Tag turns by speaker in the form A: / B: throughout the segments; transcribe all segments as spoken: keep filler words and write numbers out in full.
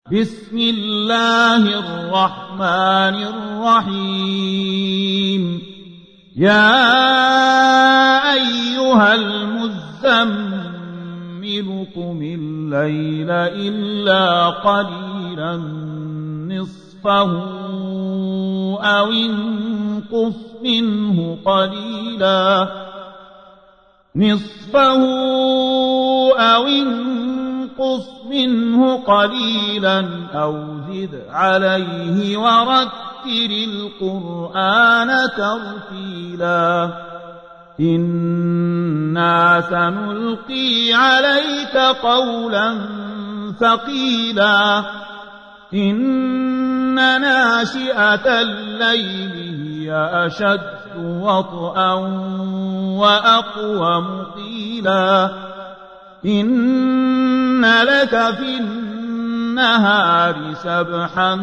A: بسم الله الرحمن الرحيم يا أيها المزمل قم الليل إلا قليلا نصفه أو انقص منه قليلا نصفه أو انقص منه قليلا أو زد عليه ورتل القرآن ترتيلا إنا سنلقي عليك قولا ثقيلا إن ناشئة الليل هي أشد وطئا وأقوم قيلا إن لك في النهار سبحا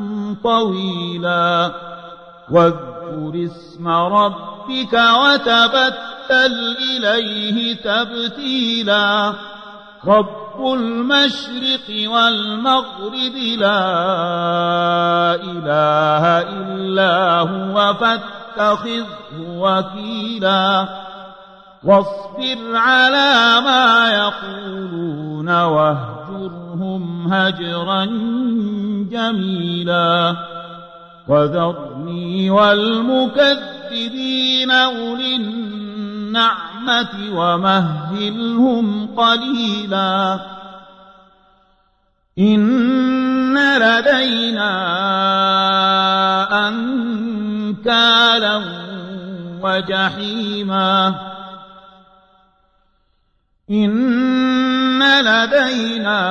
A: طويلا واذكر اسم ربك وتبتل إليه تبتيلا رب المشرق والمغرب لا إله إلا هو فاتخذه وكيلا واصبر على ما يقولون واهجرهم هجرا جميلا وذرني والمكذبين أولي النعمة ومهلهم قليلا إن لدينا أنكالا وجحيما إن لدينا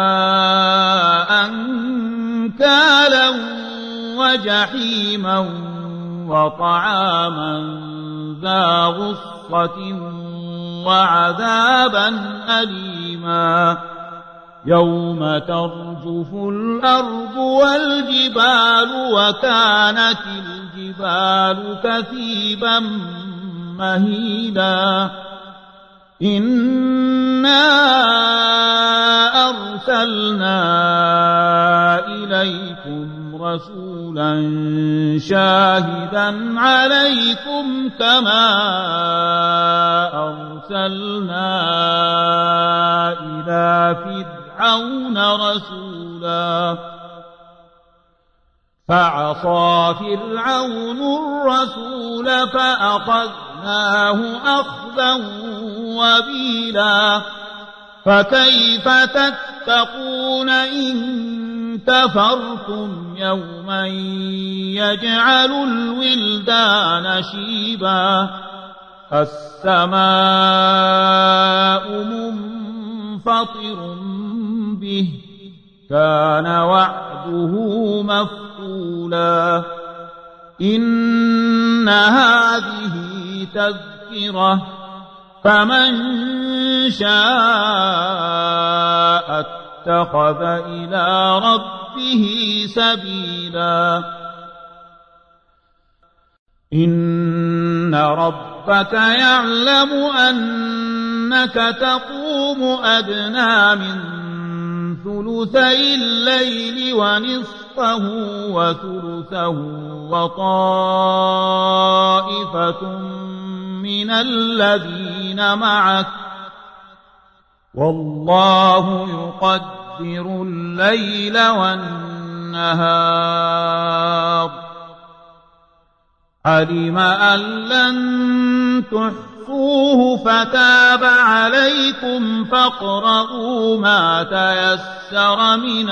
A: أنكالا وجحيما وطعاما ذا غصة وعذابا أليما يوم ترجف الأرض والجبال وكانت الجبال كثيبا مهيلا إنا أرسلنا إليكم رسولا شاهدا عليكم كما أرسلنا إلى فرعون رسولا فعصى فرعون الرسول فأخذناه أخذا وبيلا فكيف تتقون إن كفرتم يوما يجعل الولدان شيبا السماء منفطر به كان وعده مفعولا إن هذه تذكرة فمن شاء اتخذ إلى ربه سبيلا إن ربك يعلم أنك تقوم أدنى من ثلثي الليل ونصفه وثلثه وطائفة من الذين معك والله يقدر الليل والنهار علم أن لن تحصوه فتاب عليكم فاقرؤوا ما تيسر من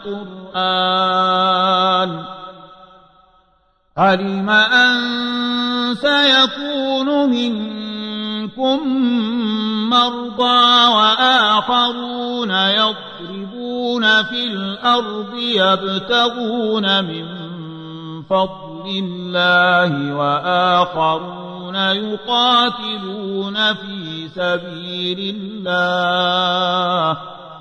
A: القرآن علم أن سيكون منكم مرضى وآخرون يضربون في الأرض يبتغون من فضل الله وآخرون يقاتلون في سبيل الله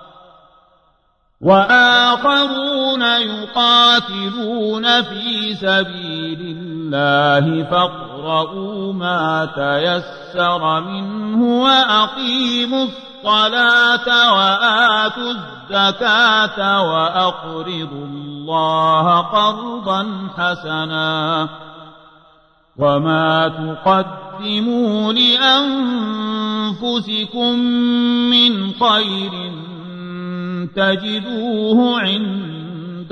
A: وآخرون يقاتلون في سبيل الله فاقرؤوا ما تيسر منه وأقيموا الصلاة وآتوا الزكاة وأقرضوا الله قرضا حسنا وما تقدموا لأنفسكم من خير تجدوه عند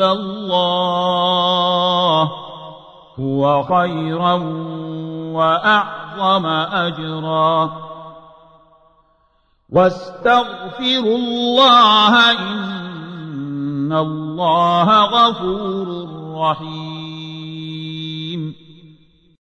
A: الله هو خيرا وأعظم أجرا واستغفروا الله إن الله غفور رحيم